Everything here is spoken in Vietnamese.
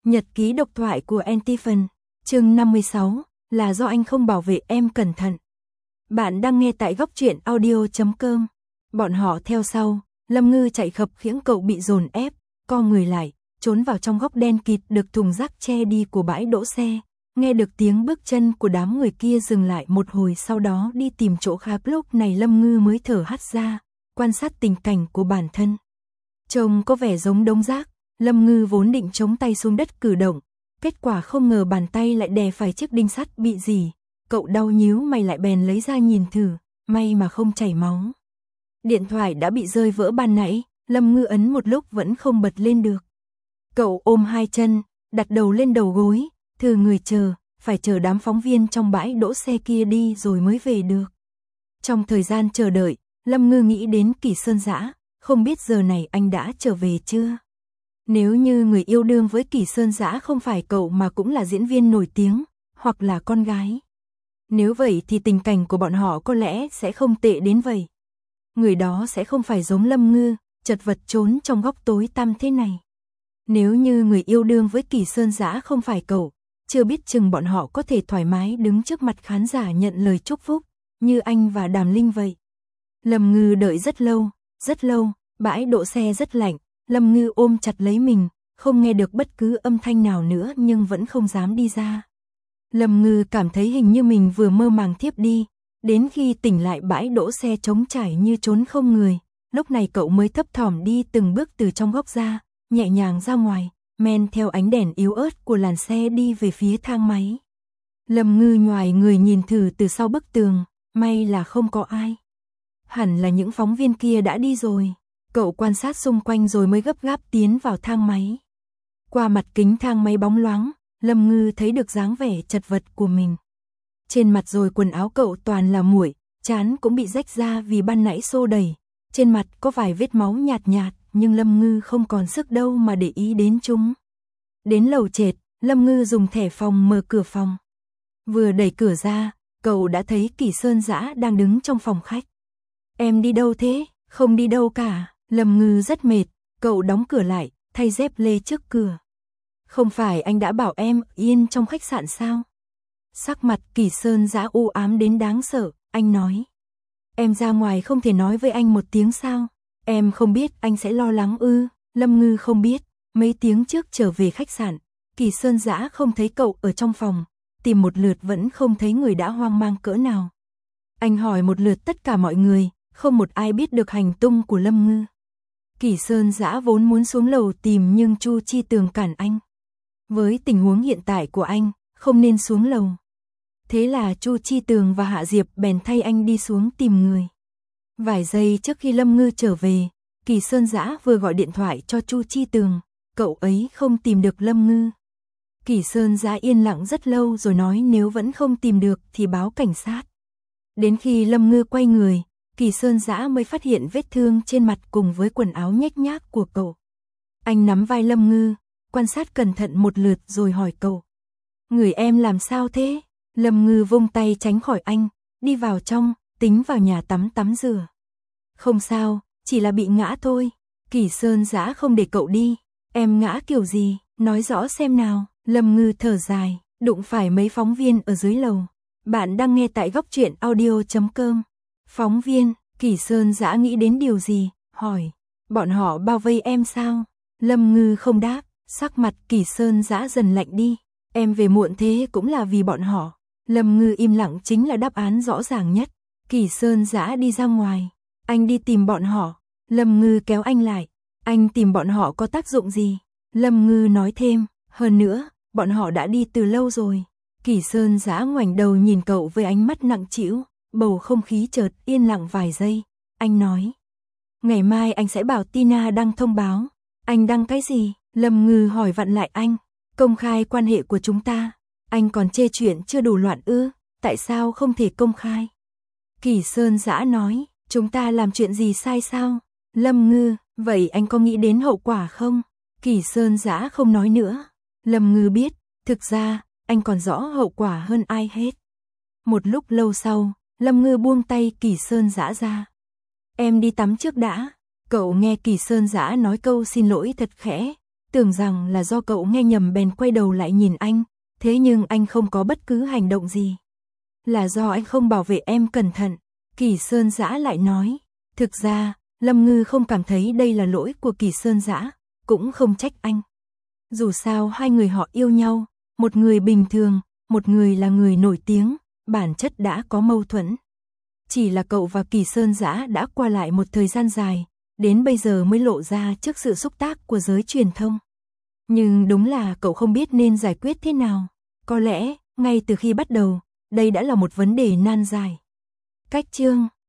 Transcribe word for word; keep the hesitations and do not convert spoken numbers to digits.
Nhật ký độc thoại của Antiphon, chương năm mươi sáu, là do anh không bảo vệ em cẩn thận. Bạn đang nghe tại góc truyện audio chấm com. Bọn họ theo sau, Lâm Ngư chạy khập khiễng, cậu bị dồn ép, co người lại, trốn vào trong góc đen kịt được thùng rác che đi của bãi đỗ xe. Nghe được tiếng bước chân của đám người kia dừng lại một hồi, sau đó đi tìm chỗ khác. Lúc này Lâm Ngư mới thở hắt ra, quan sát tình cảnh của bản thân. Trông có vẻ giống đống rác. Lâm Ngư vốn định chống tay xuống đất cử động, kết quả không ngờ bàn tay lại đè phải chiếc đinh sắt bị rỉ. Cậu đau nhíu mày lại bèn lấy ra nhìn thử, may mà không chảy máu. Điện thoại đã bị rơi vỡ ban nãy, Lâm Ngư ấn một lúc vẫn không bật lên được. Cậu ôm hai chân, đặt đầu lên đầu gối, thử người chờ, phải chờ đám phóng viên trong bãi đỗ xe kia đi rồi mới về được. Trong thời gian chờ đợi, Lâm Ngư nghĩ đến Kỷ Sơn Dã, không biết giờ này anh đã trở về chưa? Nếu như người yêu đương với Kỷ Sơn Dã không phải cậu mà cũng là diễn viên nổi tiếng, hoặc là con gái. Nếu vậy thì tình cảnh của bọn họ có lẽ sẽ không tệ đến vậy. Người đó sẽ không phải giống Lâm Ngư, chật vật trốn trong góc tối tăm thế này. Nếu như người yêu đương với Kỷ Sơn Dã không phải cậu, chưa biết chừng bọn họ có thể thoải mái đứng trước mặt khán giả nhận lời chúc phúc, như anh và Đàm Linh vậy. Lâm Ngư đợi rất lâu, rất lâu, bãi đỗ xe rất lạnh. Lâm Ngư ôm chặt lấy mình, không nghe được bất cứ âm thanh nào nữa nhưng vẫn không dám đi ra. Lâm Ngư cảm thấy hình như mình vừa mơ màng thiếp đi, đến khi tỉnh lại bãi đỗ xe trống trải như trốn không người, lúc này cậu mới thấp thỏm đi từng bước từ trong góc ra, nhẹ nhàng ra ngoài, men theo ánh đèn yếu ớt của làn xe đi về phía thang máy. Lâm Ngư nhoài người nhìn thử từ sau bức tường, may là không có ai. Hẳn là những phóng viên kia đã đi rồi. Cậu quan sát xung quanh rồi mới gấp gáp tiến vào thang máy. Qua mặt kính thang máy bóng loáng, Lâm Ngư thấy được dáng vẻ chật vật của mình. Trên mặt rồi quần áo cậu toàn là muội, trán cũng bị rách ra vì ban nãy xô đẩy. Trên mặt có vài vết máu nhạt nhạt, nhưng Lâm Ngư không còn sức đâu mà để ý đến chúng. Đến lầu trệt, Lâm Ngư dùng thẻ phòng mở cửa phòng. Vừa đẩy cửa ra, cậu đã thấy Kỷ Sơn Dã đang đứng trong phòng khách. Em đi đâu thế? Không đi đâu cả. Lâm Ngư rất mệt, cậu đóng cửa lại, thay dép lê trước cửa. Không phải anh đã bảo em yên trong khách sạn sao? Sắc mặt Kỷ Sơn Dã u ám đến đáng sợ, anh nói. Em ra ngoài không thể nói với anh một tiếng sao? Em không biết anh sẽ lo lắng ư? Lâm Ngư không biết, mấy tiếng trước trở về khách sạn, Kỷ Sơn Dã không thấy cậu ở trong phòng, tìm một lượt vẫn không thấy người, đã hoang mang cỡ nào. Anh hỏi một lượt tất cả mọi người, không một ai biết được hành tung của Lâm Ngư. Kỷ Sơn Dã vốn muốn xuống lầu tìm nhưng Chu Chi Tường cản anh. Với tình huống hiện tại của anh, không nên xuống lầu. Thế là Chu Chi Tường và Hạ Diệp bèn thay anh đi xuống tìm người. Vài giây trước khi Lâm Ngư trở về, Kỷ Sơn Dã vừa gọi điện thoại cho Chu Chi Tường, cậu ấy không tìm được Lâm Ngư. Kỷ Sơn Dã yên lặng rất lâu rồi nói nếu vẫn không tìm được thì báo cảnh sát. Đến khi Lâm Ngư quay người, Kỷ Sơn Dã mới phát hiện vết thương trên mặt cùng với quần áo nhếch nhác của cậu. Anh nắm vai Lâm Ngư, quan sát cẩn thận một lượt rồi hỏi cậu. Người em làm sao thế? Lâm Ngư vung tay tránh khỏi anh, đi vào trong, tính vào nhà tắm tắm rửa. Không sao, chỉ là bị ngã thôi. Kỷ Sơn Dã không để cậu đi. Em ngã kiểu gì, nói rõ xem nào. Lâm Ngư thở dài, đụng phải mấy phóng viên ở dưới lầu. Bạn đang nghe tại góc truyện audio chấm com. Phóng viên, Kỷ Sơn Dã nghĩ đến điều gì, hỏi. Bọn họ bao vây em sao? Lâm Ngư không đáp, sắc mặt Kỷ Sơn Dã dần lạnh đi. Em về muộn thế cũng là vì bọn họ. Lâm Ngư im lặng chính là đáp án rõ ràng nhất. Kỷ Sơn Dã đi ra ngoài. Anh đi tìm bọn họ. Lâm Ngư kéo anh lại. Anh tìm bọn họ có tác dụng gì? Lâm Ngư nói thêm, hơn nữa, bọn họ đã đi từ lâu rồi. Kỷ Sơn Dã ngoảnh đầu nhìn cậu với ánh mắt nặng trĩu. Bầu không khí chợt yên lặng vài giây. Anh nói. Ngày mai anh sẽ bảo Tina đăng thông báo. Anh đăng cái gì? Lâm Ngư hỏi vặn lại anh. Công khai quan hệ của chúng ta. Anh còn chê chuyện chưa đủ loạn ư? Tại sao không thể công khai? Kỷ Sơn Dã nói. Chúng ta làm chuyện gì sai sao? Lâm Ngư, vậy anh có nghĩ đến hậu quả không? Kỷ Sơn Dã không nói nữa. Lâm Ngư biết, thực ra, anh còn rõ hậu quả hơn ai hết. Một lúc lâu sau, Lâm Ngư buông tay Kỷ Sơn Dã ra. Em đi tắm trước đã. Cậu nghe Kỷ Sơn Dã nói câu xin lỗi thật khẽ, tưởng rằng là do cậu nghe nhầm bèn quay đầu lại nhìn anh, thế nhưng anh không có bất cứ hành động gì. Là do anh không bảo vệ em cẩn thận, Kỳ Sơn Dã lại nói. Thực ra, Lâm Ngư không cảm thấy đây là lỗi của Kỳ Sơn Dã, cũng không trách anh. Dù sao hai người họ yêu nhau, một người bình thường, một người là người nổi tiếng, bản chất đã có mâu thuẫn. Chỉ là cậu và Kỳ Sơn Dã đã qua lại một thời gian dài, đến bây giờ mới lộ ra trước sự xúc tác của giới truyền thông. Nhưng đúng là cậu không biết nên giải quyết thế nào. Có lẽ, ngay từ khi bắt đầu, đây đã là một vấn đề nan giải. Cách chương